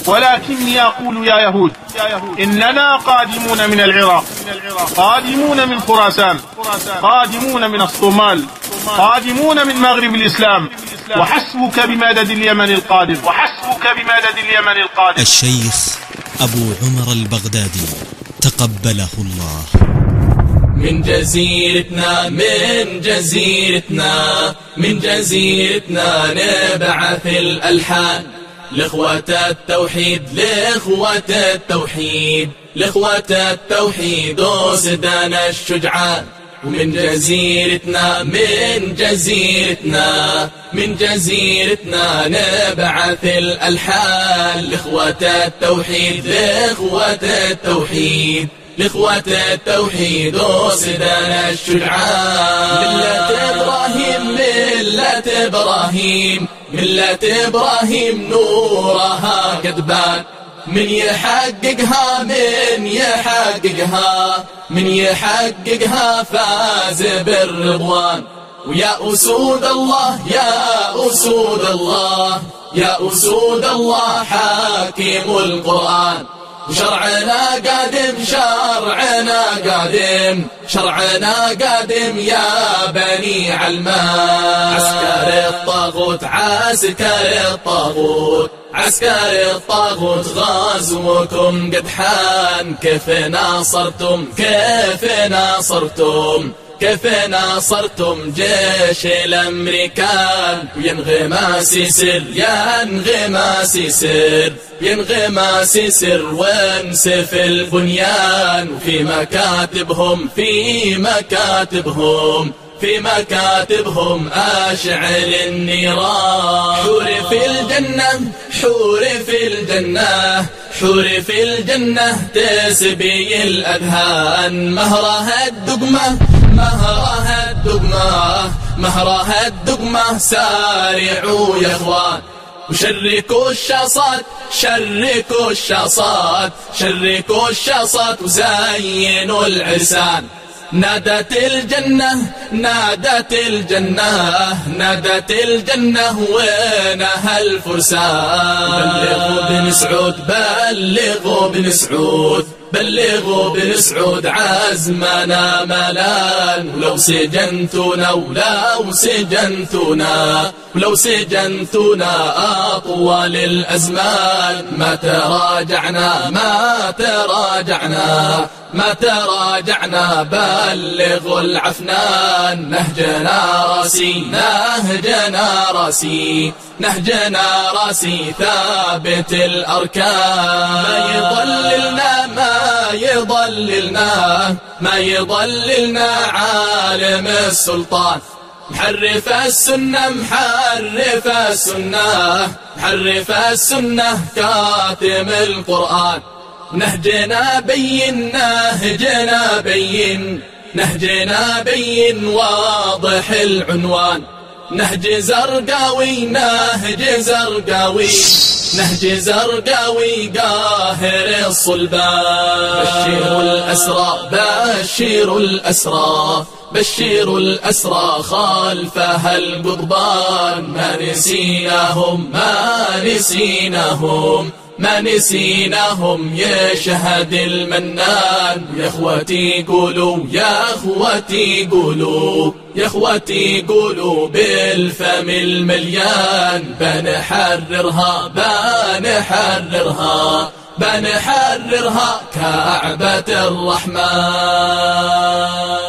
ولكني أقول يا يهود إننا قادمون من العراق، قادمون من خراسان، قادمون من الصومال، قادمون من مغرب الإسلام، وحسبك بمدد اليمن القادم، وحسبك بمدد اليمن القادم. الشيخ أبو عمر البغدادي تقبله الله. من جزيرتنا من جزيرتنا من جزيرتنا نبعث الألحان لإخوة التوحيد، لإخوة التوحيد، لإخوة التوحيد وسدانا الشجعان. ومن جزيرتنا من جزيرتنا من جزيرتنا نبعث الألحان لإخوة التوحيد، لإخوة التوحيد، لإخوة التوحيد وسدانا الشجعان. ملة إبراهيم ملة إبراهيم ملة إبراهيم نورها قد بان، من يحققها من يحققها من يحققها فاز بالرضوان. ويا أسود الله يا أسود الله يا أسود الله حاكم القرآن. وشرعنا قادم شرعنا قادم شرعنا قادم يا بني علمان. عسكر الطاغوت عسكر الطاغوت عسكر الطاغوت غزوكم قد حان. كيف ناصرتم كيف ناصرتم كيف ناصرتم جيش الأمريكان. وينغماس يسر ينغماس يسر ينغماس يسر وانسف البنيان. وفي مكاتبهم في مكاتبهم في مكاتبهم أشعل النيران. حور في الجنة حور في الجنة حور في الجنة تسبي الأذهان. مهرها الدقمة مهرها الدقمة مهرها الدقمة سارعوا يا إخوان. وشركوا الشاصات شركوا الشاصات شركوا الشاصات وزينوا العرسان. نادت الجنة نادت الجنة نادت الجنة وينها الفرسان. بلغوا بن سعود بلغوا بن سعود بلغوا بن سعود عزمنا ملان. ولو سجنتنا ولو سجنتنا ولو سجنتنا أطول الأزمان ما تراجعنا ما تراجعنا ما تراجعنا. بلغوا العفنان. نهجنا راسي نهجنا راسي نهجنا راسي ثابت الأركان. ما يضللنا ما يضللنا ما يضللنا عالم السلطان. محرف السنة محرف السنة محرف السنة كاتم القرآن. نهجنا بين نهجنا بين نهجنا بين واضح العنوان. نهج زرقاوي نهج زرقاوي نهج زرقاوي قاهر الصلبان. بشيروا الأسرى بشيروا الأسرى بشيروا الأسرى خلفها القضبان. ما نسيناهم ما نسيناهم ما نسيناهم يشهد المنان. يا اخوتي قولوا يا اخوتي قولوا يا اخوتي قولوا بالفم المليان. بنحررها بنحررها بنحررها كعبة الرحمن.